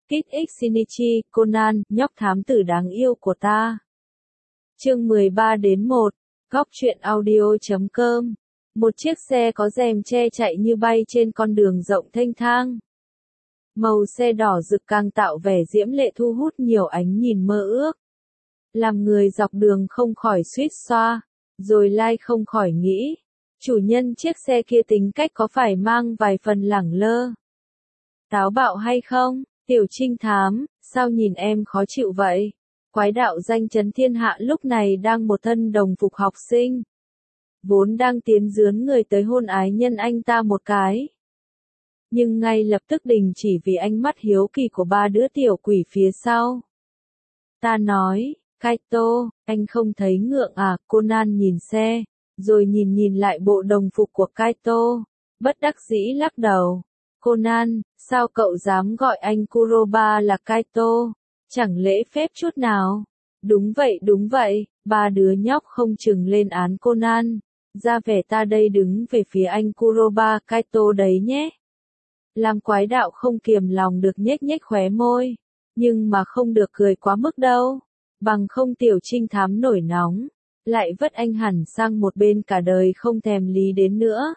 Kit X Shinichi, Conan, nhóc thám tử đáng yêu của ta. Chương 13-1, góc truyện audio.com. Một chiếc xe có rèm che chạy như bay trên con đường rộng thênh thang. Màu xe đỏ rực càng tạo vẻ diễm lệ thu hút nhiều ánh nhìn mơ ước. Làm người dọc đường không khỏi suýt xoa, rồi lai không khỏi nghĩ, chủ nhân chiếc xe kia tính cách có phải mang vài phần lẳng lơ, táo bạo hay không? Tiểu trinh thám, sao nhìn em khó chịu vậy? Quái đạo danh chấn thiên hạ lúc này đang một thân đồng phục học sinh, vốn đang tiến dướn người tới hôn ái nhân anh ta một cái. Nhưng ngay lập tức đình chỉ vì ánh mắt hiếu kỳ của ba đứa tiểu quỷ phía sau. Ta nói, Kaito, anh không thấy ngượng à? Conan nhìn xe, rồi nhìn lại bộ đồng phục của Kaito, bất đắc dĩ lắc đầu. Conan, sao cậu dám gọi anh Kuroba là Kaito? Chẳng lễ phép chút nào. Đúng vậy, ba đứa nhóc không chừng lên án Conan, ra vẻ ta đây đứng về phía anh Kuroba Kaito đấy nhé. Làm quái đạo không kiềm lòng được nhếch khóe môi, nhưng mà không được cười quá mức đâu, bằng không tiểu trinh thám nổi nóng, lại vất anh hẳn sang một bên cả đời không thèm lý đến nữa.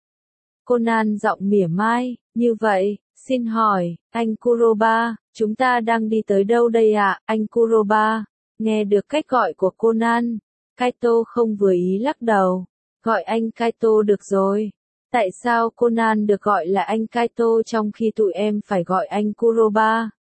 Conan giọng mỉa mai, như vậy, xin hỏi, anh Kuroba, chúng ta đang đi tới đâu đây ạ? Anh Kuroba, nghe được cách gọi của Conan, Kaito không vừa ý lắc đầu, gọi anh Kaito được rồi. Tại sao Conan được gọi là anh Kaito trong khi tụi em phải gọi anh Kuroba?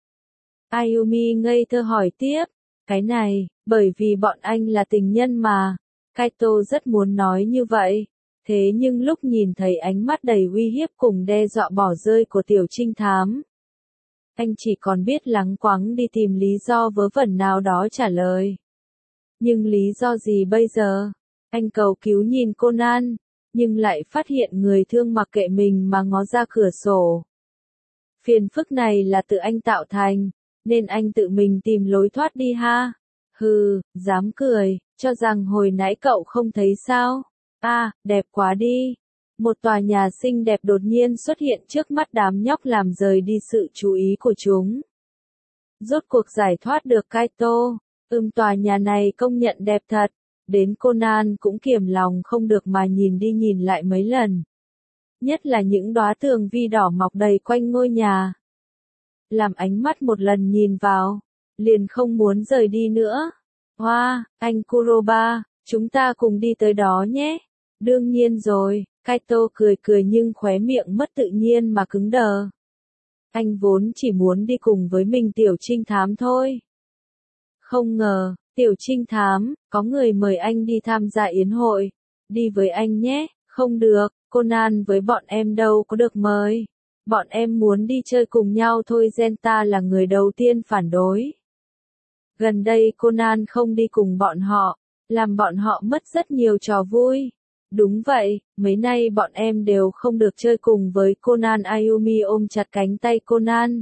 Ayumi ngây thơ hỏi tiếp, cái này, bởi vì bọn anh là tình nhân mà. Kaito rất muốn nói như vậy, thế nhưng lúc nhìn thấy ánh mắt đầy uy hiếp cùng đe dọa bỏ rơi của tiểu trinh thám, anh chỉ còn biết lắng quắng đi tìm lý do vớ vẩn nào đó trả lời. Nhưng lý do gì bây giờ? Anh cầu cứu nhìn Conan, nhưng lại phát hiện người thương mặc kệ mình mà ngó ra cửa sổ. Phiền phức này là tự anh tạo thành, nên anh tự mình tìm lối thoát đi ha. Hừ, dám cười, cho rằng hồi nãy cậu không thấy sao? À, đẹp quá đi. Một tòa nhà xinh đẹp đột nhiên xuất hiện trước mắt đám nhóc làm rời đi sự chú ý của chúng. Rốt cuộc giải thoát được Kaito. Tòa nhà này công nhận đẹp thật. Đến Conan cũng kiềm lòng không được mà nhìn đi nhìn lại mấy lần. Nhất là những đóa tường vi đỏ mọc đầy quanh ngôi nhà. Làm ánh mắt một lần nhìn vào, liền không muốn rời đi nữa. Hoa, anh Kuroba, chúng ta cùng đi tới đó nhé. Đương nhiên rồi, Kaito cười nhưng khóe miệng mất tự nhiên mà cứng đờ. Anh vốn chỉ muốn đi cùng với mình tiểu trinh thám thôi. Không ngờ, tiểu trinh thám, có người mời anh đi tham gia yến hội. Đi với anh nhé. Không được, Conan với bọn em đâu có được mời. Bọn em muốn đi chơi cùng nhau thôi. Genta là người đầu tiên phản đối. Gần đây Conan không đi cùng bọn họ, làm bọn họ mất rất nhiều trò vui. Đúng vậy, mấy nay bọn em đều không được chơi cùng với Conan. Ayumi ôm chặt cánh tay Conan.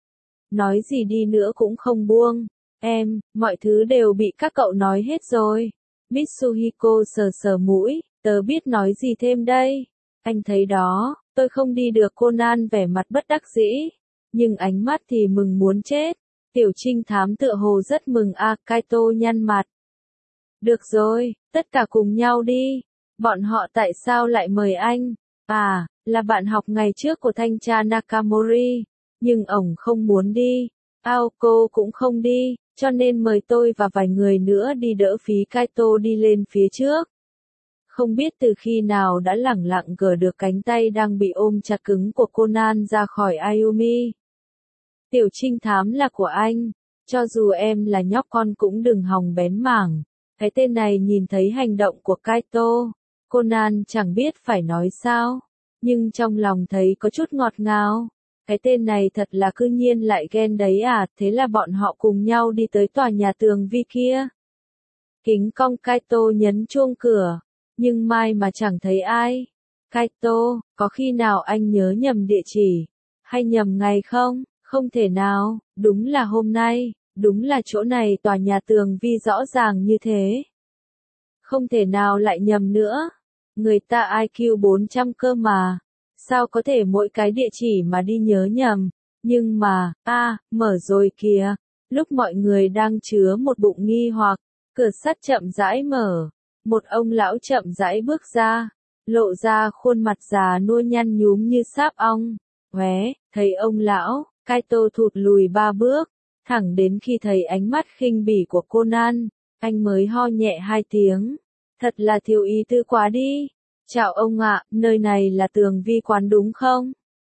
Nói gì đi nữa cũng không buông. Em, mọi thứ đều bị các cậu nói hết rồi. Mitsuhiko sờ mũi, tớ biết nói gì thêm đây. Anh thấy đó, tôi không đi được. Conan vẻ mặt bất đắc dĩ, nhưng ánh mắt thì mừng muốn chết. Tiểu trinh thám tựa hồ rất mừng à. Kaito nhăn mặt. Được rồi, tất cả cùng nhau đi. Bọn họ tại sao lại mời anh? À, là bạn học ngày trước của thanh tra Nakamori, nhưng ổng không muốn đi. Aoko cũng không đi, cho nên mời tôi và vài người nữa đi đỡ phí. Kaito đi lên phía trước. Không biết từ khi nào đã lẳng lặng gỡ được cánh tay đang bị ôm chặt cứng của Conan ra khỏi Ayumi. Tiểu trinh thám là của anh, cho dù em là nhóc con cũng đừng hòng bén mảng. Cái tên này nhìn thấy hành động của Kaito, Conan chẳng biết phải nói sao, nhưng trong lòng thấy có chút ngọt ngào. Cái tên này thật là cư nhiên lại ghen đấy à. Thế là bọn họ cùng nhau đi tới tòa nhà tường vi kia. Kính cong Kaito nhấn chuông cửa, nhưng mai mà chẳng thấy ai. Kaito, có khi nào anh nhớ nhầm địa chỉ, hay nhầm ngày không? Không thể nào, đúng là hôm nay, đúng là chỗ này. Tòa nhà tường vi rõ ràng như thế. Không thể nào lại nhầm nữa. Người ta IQ 400 cơ mà. Sao có thể mỗi cái địa chỉ mà đi nhớ nhầm. Nhưng mà, mở rồi kìa. Lúc mọi người đang chứa một bụng nghi hoặc, cửa sắt chậm rãi mở. Một ông lão chậm rãi bước ra, lộ ra khuôn mặt già nua nhăn nhúm như sáp ong. Thấy ông lão, Kaito thụt lùi 3 bước, thẳng đến khi thấy ánh mắt khinh bỉ của Conan, anh mới ho nhẹ 2 tiếng. Thật là thiếu ý tư quá đi. Chào ông ạ, nơi này là Tường Vi quán đúng không?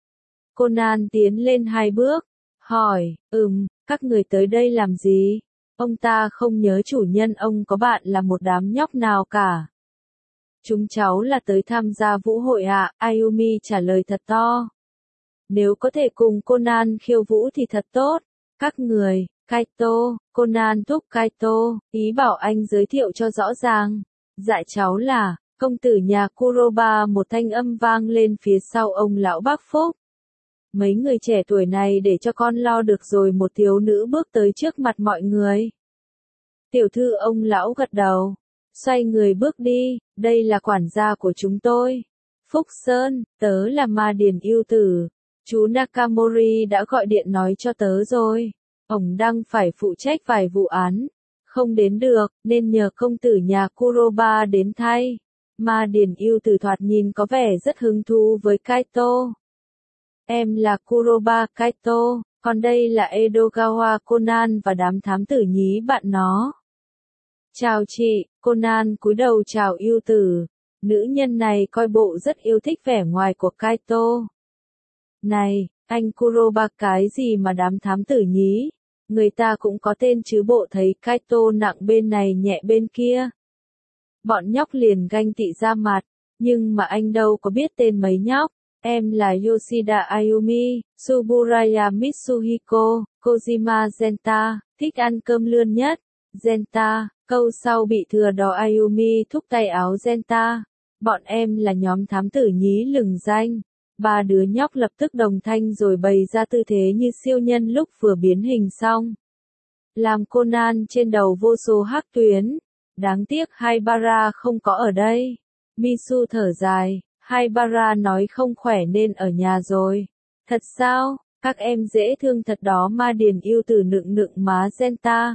Conan tiến lên 2 bước, hỏi, các người tới đây làm gì? Ông ta không nhớ chủ nhân ông có bạn là một đám nhóc nào cả. Chúng cháu là tới tham gia vũ hội ạ, Ayumi trả lời thật to. Nếu có thể cùng Conan khiêu vũ thì thật tốt. Các người, Kaito, Conan thúc Kaito, ý bảo anh giới thiệu cho rõ ràng. Dạ cháu là, công tử nhà Kuroba, một thanh âm vang lên phía sau ông lão bác Phúc. Mấy người trẻ tuổi này để cho con lo được rồi, một thiếu nữ bước tới trước mặt mọi người. Tiểu thư, ông lão gật đầu, xoay người bước đi, đây là quản gia của chúng tôi. Phúc Sơn, tớ là Ma Điền yêu tử. Chú Nakamori đã gọi điện nói cho tớ rồi. Ông đang phải phụ trách vài vụ án. Không đến được, nên nhờ công tử nhà Kuroba đến thay. Ma Điền yêu tử thoạt nhìn có vẻ rất hứng thú với Kaito. Em là Kuroba Kaito, còn đây là Edogawa Conan và đám thám tử nhí bạn nó. Chào chị, Conan cúi đầu chào yêu tử. Nữ nhân này coi bộ rất yêu thích vẻ ngoài của Kaito. Này, anh Kuroba, cái gì mà đám thám tử nhí? Người ta cũng có tên chứ bộ, thấy Kaito nặng bên này nhẹ bên kia. Bọn nhóc liền ganh tị ra mặt, nhưng mà anh đâu có biết tên mấy nhóc. Em là Yoshida Ayumi, Suburaya Mitsuhiko, Kojima Genta, thích ăn cơm lươn nhất. Genta, câu sau bị thừa đó Ayumi thúc tay áo Genta. Bọn em là nhóm thám tử nhí lừng danh. 3 đứa nhóc lập tức đồng thanh rồi bày ra tư thế như siêu nhân lúc vừa biến hình xong. Làm Conan trên đầu vô số hắc tuyến. Đáng tiếc Haibara không có ở đây. Misu thở dài, Haibara nói không khỏe nên ở nhà rồi. Thật sao, các em dễ thương thật đó, Ma Điền yêu tử nựng nựng má Genta.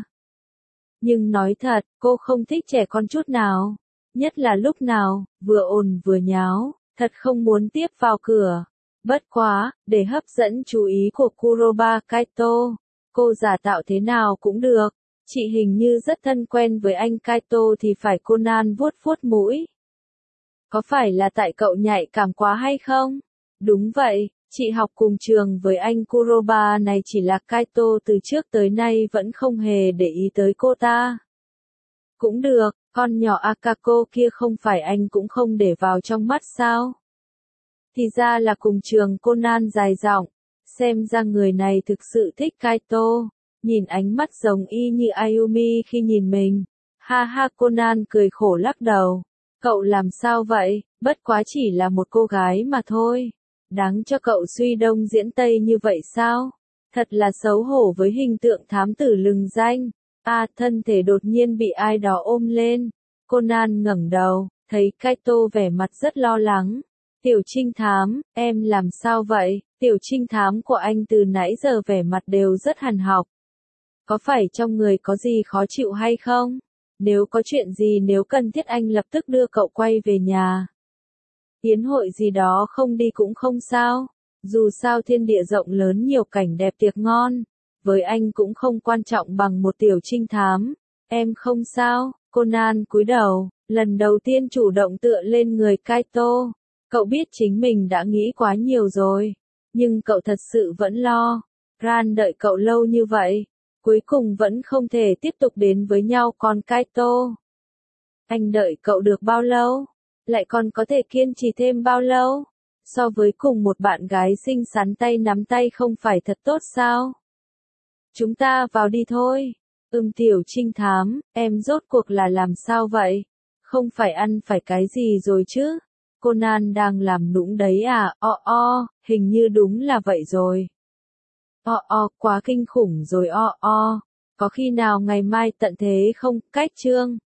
Nhưng nói thật, cô không thích trẻ con chút nào. Nhất là lúc nào, vừa ồn vừa nháo, thật không muốn tiếp vào cửa. Bất quá, để hấp dẫn chú ý của Kuroba Kaito, cô giả tạo thế nào cũng được. Chị hình như rất thân quen với anh Kaito thì phải. Conan vuốt vuốt mũi. Có phải là tại cậu nhạy cảm quá hay không? Đúng vậy, chị học cùng trường với anh Kuroba này, chỉ là Kaito từ trước tới nay vẫn không hề để ý tới cô ta. Cũng được, con nhỏ Akako kia không phải anh cũng không để vào trong mắt sao? Thì ra là cùng trường. Conan dài giọng, xem ra người này thực sự thích Kaito, nhìn ánh mắt giống y như Ayumi khi nhìn mình. Ha ha, Conan cười khổ lắc đầu. Cậu làm sao vậy, bất quá chỉ là một cô gái mà thôi. Đáng cho cậu suy đông diễn tây như vậy sao? Thật là xấu hổ với hình tượng thám tử lừng danh. Thân thể đột nhiên bị ai đó ôm lên. Conan ngẩng đầu, thấy Kaito vẻ mặt rất lo lắng. Tiểu trinh thám, em làm sao vậy? Tiểu trinh thám của anh từ nãy giờ vẻ mặt đều rất hằn học. Có phải trong người có gì khó chịu hay không? Nếu có chuyện gì, nếu cần thiết anh lập tức đưa cậu quay về nhà. Yến hội gì đó không đi cũng không sao. Dù sao thiên địa rộng lớn, nhiều cảnh đẹp tiệc ngon. Với anh cũng không quan trọng bằng một tiểu trinh thám. Em không sao. Conan cúi đầu, lần đầu tiên chủ động tựa lên người Kaito. Cậu biết chính mình đã nghĩ quá nhiều rồi. Nhưng cậu thật sự vẫn lo. Ran đợi cậu lâu như vậy. Cuối cùng vẫn không thể tiếp tục đến với nhau. Còn Kaito, anh đợi cậu được bao lâu? Lại còn có thể kiên trì thêm bao lâu? So với cùng một bạn gái xinh xắn tay nắm tay không phải thật tốt sao? Chúng ta vào đi thôi. Tiểu trinh thám, em rốt cuộc là làm sao vậy? Không phải ăn phải cái gì rồi chứ? Conan đang làm nũng đấy à? Hình như đúng là vậy rồi. Quá kinh khủng rồi. Có khi nào ngày mai tận thế không? Cách chương